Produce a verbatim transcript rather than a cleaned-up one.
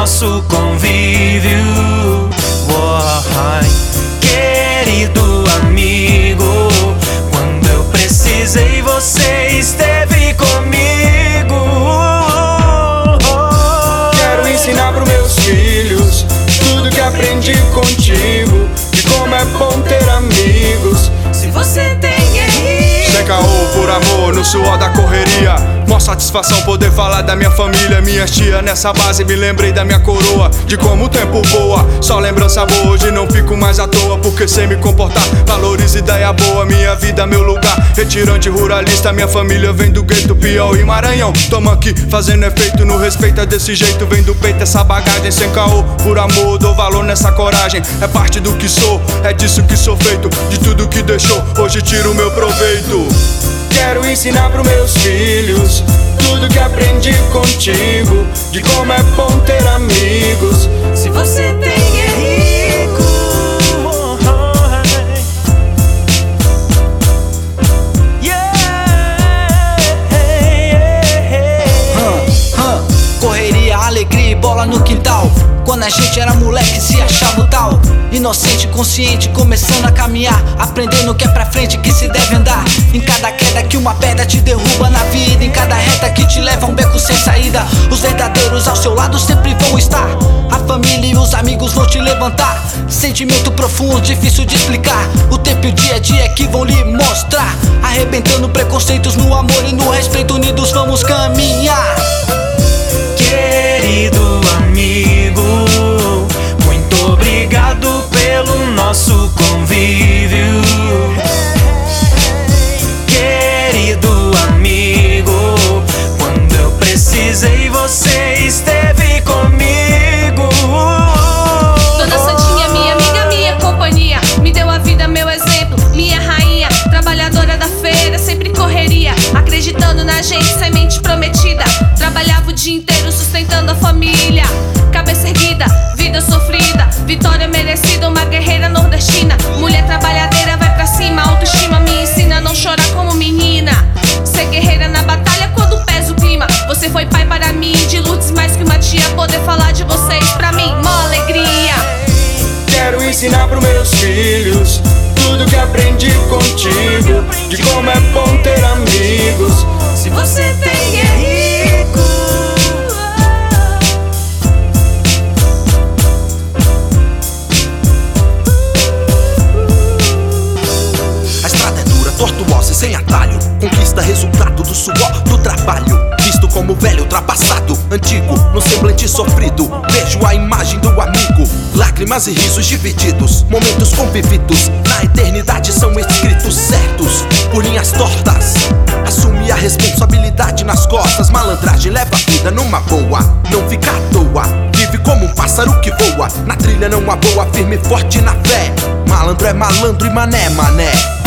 nosso convívio. Oh, querido amigo, quando eu precisei você esteve comigo. Quero ensinar pros meus filhos tudo que aprendi contigo, de como é bom ter amigos. Se você tem guerrilha, sem caô, por amor, no suor da correria. Mó satisfação poder falar da minha família, minha tia. Nessa base me lembrei da minha coroa, de como o tempo voa. Só lembrança boa, hoje não fico mais à toa, porque sei me comportar, valorizo ideia boa. Minha vida, meu lugar, retirante ruralista. Minha família vem do gueto, Piauí, Maranhão. Tamo aqui fazendo efeito, no respeito é desse jeito. Vem do peito essa bagagem, sem caô, por amor. Dou valor nessa coragem, é parte do que sou, é disso que sou feito. De tudo que deixou, hoje tiro o meu proveito. Quero ensinar pros meus filhos tudo que aprendi contigo, de como é bom ter amigos. Se você tem guerrico, hum, hum. Correria, alegria e bola no quintal. Quando a gente era moleque se achava o tal, inocente, consciente, começando a caminhar, aprendendo que é pra frente que se deve andar. Em cada queda que uma pedra te derruba na vida, em cada reta que te leva a um beco sem saída, os verdadeiros ao seu lado sempre vão estar. A família e os amigos vão te levantar. Sentimento profundo, difícil de explicar. O tempo e o dia a dia que vão lhe mostrar. Arrebentando preconceitos no amor e no respeito, unidos vamos caminhar. querido amigo, muito obrigado pelo nosso convívio. Querido amigo, quando eu precisei você esteve comigo. Dona Santinha, minha amiga, minha companhia, me deu a vida, meu exemplo, minha rainha. Trabalhadora da feira, sempre correria, acreditando na gente, semente prometida. Trabalhava o dia inteiro sustentando a família, cabeça erguida, vida sofrida, vitória merecida, uma guerreira nordestina. Mulher trabalhadeira, vai pra cima, autoestima me ensina a não chorar como menina. Ser guerreira na batalha quando pesa o clima. Você foi pai para mim, de Lourdes mais que uma tia. Poder falar de vocês pra mim, mó alegria. Quero ensinar pros meus filhos tudo que aprendi contigo, de como é bom ter amigos. Se você tem guerrico, a estrada é dura, tortuosa e sem atalho. Conquista resultado do suor do trabalho. Visto como velho, ultrapassado, antigo, no semblante sofrido, vejo a imagem do amigo. Lágrimas e risos divididos, momentos convividos, na eternidade são escritos certos, por linhas tortas. Assume a responsabilidade nas costas, malandragem leva a vida numa boa, não fica à toa. Vive como um pássaro que voa, na trilha não há boa, firme e forte na fé. Malandro é malandro e mané, mané.